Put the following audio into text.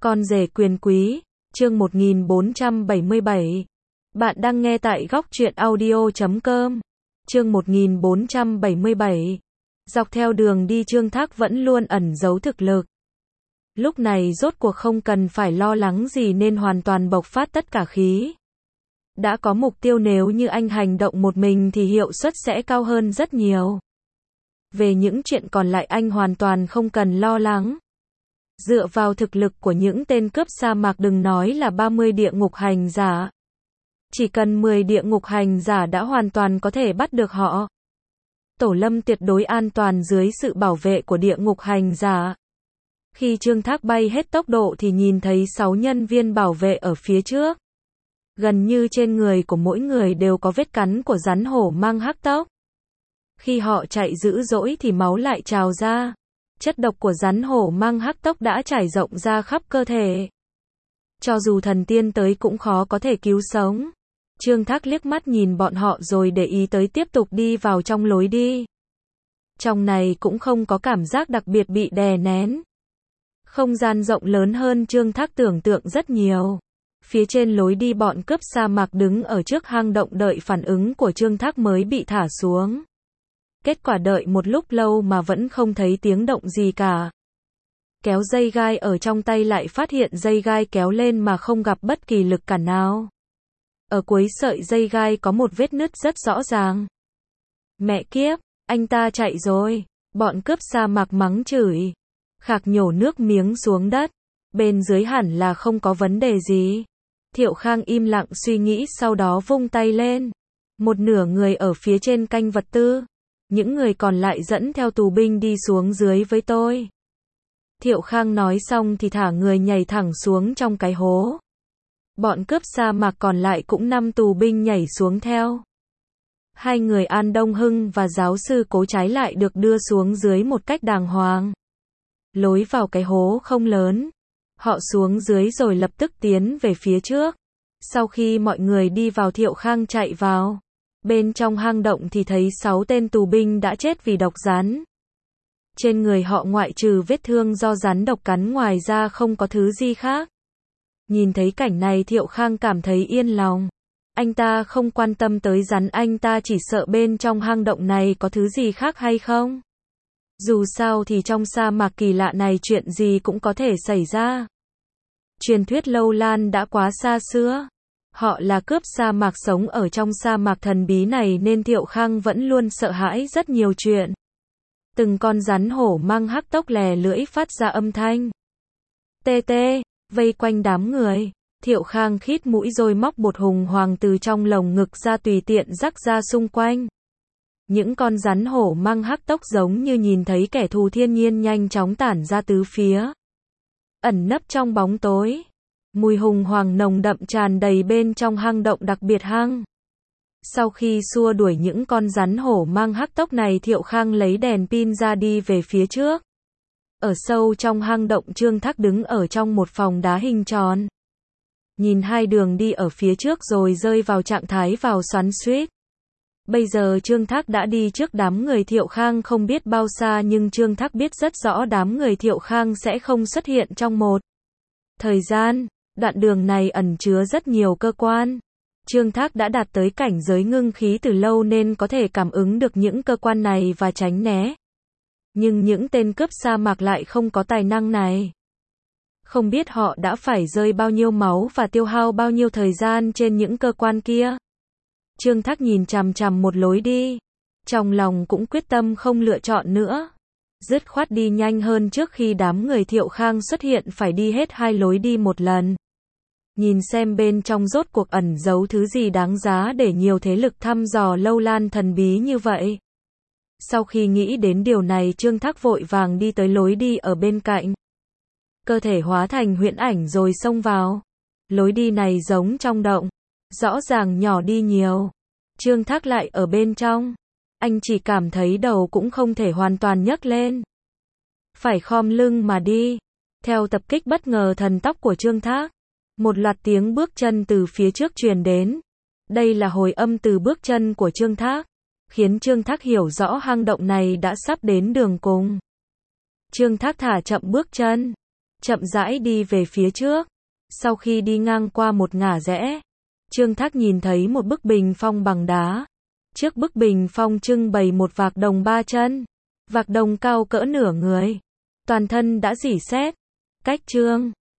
Con rể quyền quý, chương 1477. Bạn đang nghe tại góc truyện audio.com. Chương 1477. Dọc theo đường đi Trương Thác vẫn luôn ẩn giấu thực lực. Lúc này rốt cuộc không cần phải lo lắng gì nên hoàn toàn bộc phát tất cả khí. Đã có mục tiêu, nếu như anh hành động một mình thì hiệu suất sẽ cao hơn rất nhiều. Về những chuyện còn lại anh hoàn toàn không cần lo lắng. Dựa vào thực lực của những tên cướp sa mạc, đừng nói là 30 địa ngục hành giả. Chỉ cần 10 địa ngục hành giả đã hoàn toàn có thể bắt được họ. Tổ lâm tuyệt đối an toàn dưới sự bảo vệ của địa ngục hành giả. Khi Trương Thác bay hết tốc độ thì nhìn thấy 6 nhân viên bảo vệ ở phía trước. Gần như trên người của mỗi người đều có vết cắn của rắn hổ mang hắc tốc. Khi họ chạy dữ dỗi thì máu lại trào ra. Chất độc của rắn hổ mang hắc tốc đã trải rộng ra khắp cơ thể. Cho dù thần tiên tới cũng khó có thể cứu sống. Trương Thác liếc mắt nhìn bọn họ rồi để ý tới tiếp tục đi vào trong lối đi. Trong này cũng không có cảm giác đặc biệt bị đè nén. Không gian rộng lớn hơn Trương Thác tưởng tượng rất nhiều. Phía trên lối đi bọn cướp sa mạc đứng ở trước hang động đợi phản ứng của Trương Thác mới bị thả xuống. Kết quả đợi một lúc lâu mà vẫn không thấy tiếng động gì cả. Kéo dây gai ở trong tay lại phát hiện dây gai kéo lên mà không gặp bất kỳ lực cản nào. Ở cuối sợi dây gai có một vết nứt rất rõ ràng. Mẹ kiếp, anh ta chạy rồi. Bọn cướp sa mạc mắng chửi. Khạc nhổ nước miếng xuống đất. Bên dưới hẳn là không có vấn đề gì. Thiệu Khang im lặng suy nghĩ, sau đó vung tay lên. Một nửa người ở phía trên canh vật tư. Những người còn lại dẫn theo tù binh đi xuống dưới với tôi. Thiệu Khang nói xong thì thả người nhảy thẳng xuống trong cái hố. Bọn cướp sa mạc còn lại cũng 5 tù binh nhảy xuống theo. Hai người An Đông Hưng và giáo sư Cố trái lại được đưa xuống dưới một cách đàng hoàng. Lối vào cái hố không lớn. Họ xuống dưới rồi lập tức tiến về phía trước. Sau khi mọi người đi vào, Thiệu Khang chạy vào. Bên trong hang động thì thấy 6 tên tù binh đã chết vì độc rắn. Trên người họ ngoại trừ vết thương do rắn độc cắn, ngoài ra không có thứ gì khác. Nhìn thấy cảnh này Thiệu Khang cảm thấy yên lòng. Anh ta không quan tâm tới rắn, anh ta chỉ sợ bên trong hang động này có thứ gì khác hay không. Dù sao thì trong sa mạc kỳ lạ này chuyện gì cũng có thể xảy ra. Truyền thuyết lâu lan đã quá xa xưa. Họ là cướp sa mạc sống ở trong sa mạc thần bí này nên Thiệu Khang vẫn luôn sợ hãi rất nhiều chuyện. Từng con rắn hổ mang hắc tốc lè lưỡi phát ra âm thanh. Tê tê, vây quanh đám người. Thiệu Khang khít mũi rồi móc bột hùng hoàng từ trong lồng ngực ra tùy tiện rắc ra xung quanh. Những con rắn hổ mang hắc tốc giống như nhìn thấy kẻ thù thiên nhiên nhanh chóng tản ra tứ phía. Ẩn nấp trong bóng tối. Mùi hùng hoàng nồng đậm tràn đầy bên trong hang động đặc biệt hăng. Sau khi xua đuổi những con rắn hổ mang hắc tốc này, Thiệu Khang lấy đèn pin ra đi về phía trước. Ở sâu trong hang động, Trương Thác đứng ở trong một phòng đá hình tròn. Nhìn hai đường đi ở phía trước rồi rơi vào trạng thái vào xoắn xuýt. Bây giờ Trương Thác đã đi trước đám người Thiệu Khang không biết bao xa, nhưng Trương Thác biết rất rõ đám người Thiệu Khang sẽ không xuất hiện trong một thời gian. Đoạn đường này ẩn chứa rất nhiều cơ quan. Trương Thác đã đạt tới cảnh giới ngưng khí từ lâu nên có thể cảm ứng được những cơ quan này và tránh né. Nhưng những tên cướp sa mạc lại không có tài năng này. Không biết họ đã phải rơi bao nhiêu máu và tiêu hao bao nhiêu thời gian trên những cơ quan kia. Trương Thác nhìn chằm chằm một lối đi. Trong lòng cũng quyết tâm không lựa chọn nữa. Dứt khoát đi nhanh hơn trước khi đám người Thiệu Khang xuất hiện, phải đi hết 2 lối đi một lần. Nhìn xem bên trong rốt cuộc ẩn giấu thứ gì đáng giá để nhiều thế lực thăm dò lâu lan thần bí như vậy. Sau khi nghĩ đến điều này, Trương Thác vội vàng đi tới lối đi ở bên cạnh. Cơ thể hóa thành huyễn ảnh rồi xông vào. Lối đi này giống trong động. Rõ ràng nhỏ đi nhiều. Trương Thác lại ở bên trong. Anh chỉ cảm thấy đầu cũng không thể hoàn toàn nhấc lên. Phải khom lưng mà đi. Theo tập kích bất ngờ thần tốc của Trương Thác, một loạt tiếng bước chân từ phía trước truyền đến. Đây là hồi âm từ bước chân của Trương Thác, khiến Trương Thác hiểu rõ hang động này đã sắp đến đường cùng. Trương Thác thả chậm bước chân. chậm rãi đi về phía trước. Sau khi đi ngang qua một ngả rẽ, Trương Thác nhìn thấy một bức bình phong bằng đá. Trước bức bình phong trưng bày một vạc đồng 3 chân. Vạc đồng cao cỡ nửa người. Toàn thân đã rỉ sét. Cách Trương